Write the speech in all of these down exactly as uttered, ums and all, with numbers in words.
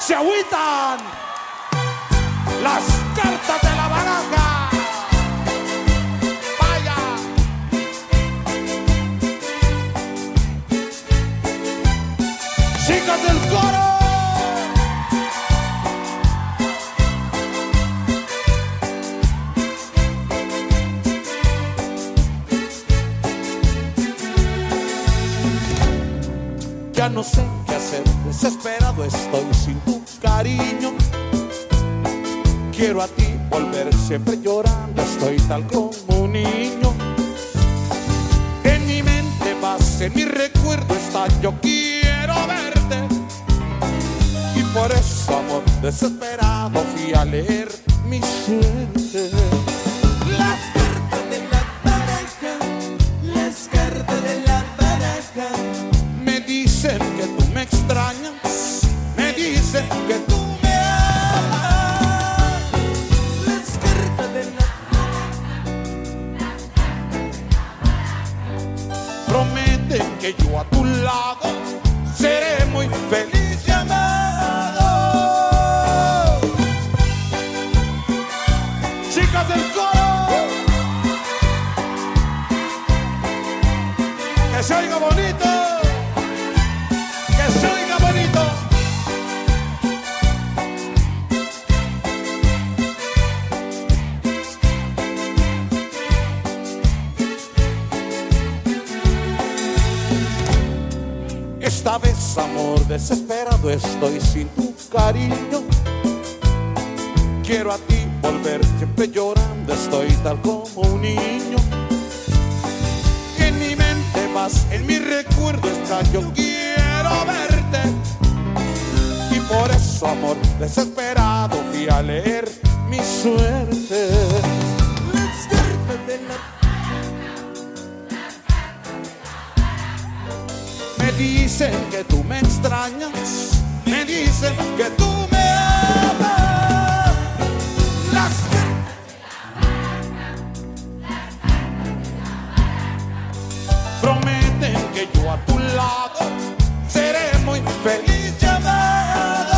se agüitan las cartas de la baraja. Vaya. Chicas del coro. Ya no sé qué hacer, desesperado estoy sin tu cariño. Quiero a ti volver, siempre llorando estoy tal como un niño. En mi mente vas, en mi recuerdo está, yo quiero verte. Y por eso, amor, desesperado fui a leer mi suerte. Las cartas de la baraja, las cartas de la baraja. Me dicen que tú me extrañas, me dicen que tú me amas. Las cartas de la baraja. Prometen que yo a tu lado seré muy feliz y amado. Chicas del coro, que se oiga bonito. Que se oiga bonito. Esta vez, amor, desesperado estoy sin tu cariño. Quiero a ti volver, siempre llorando estoy tal como un niño. En mi mente vas, en mi recuerdo está, yo quiero verte. Y por eso, amor, desesperado fui a leer mi suerte. Las cartas de la Me dicen que tú me extrañas, me dicen que tú me amas. Las prometen que yo a tu lado seré muy feliz y amado.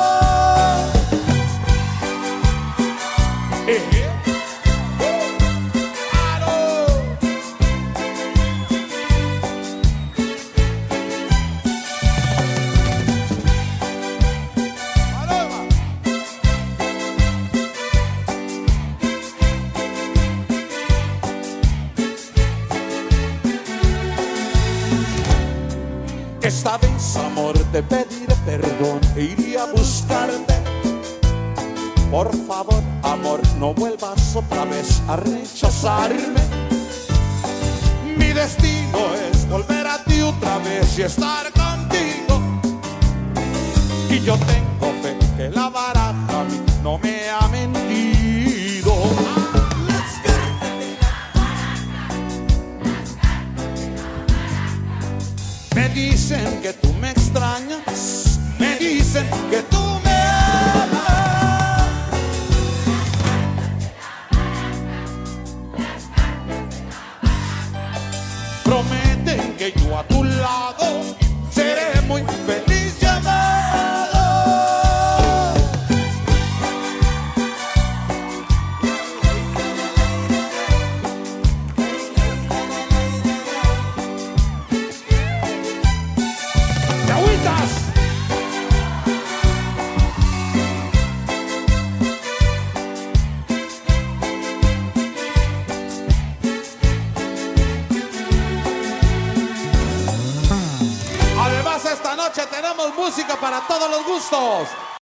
Eh, eh. Esta vez, amor, te pediré perdón e iré a buscarte. Por favor, amor, no vuelvas otra vez a rechazarme. Mi destino es volver a ti otra vez y estar contigo. Y yo tengo fe que la baraja a mí no me ha mentido. Me dicen que tú me extrañas, me dicen que tú me amas. Prometen que yo a tu lado seré muy feliz y amado. Además, esta noche tenemos música para todos los gustos.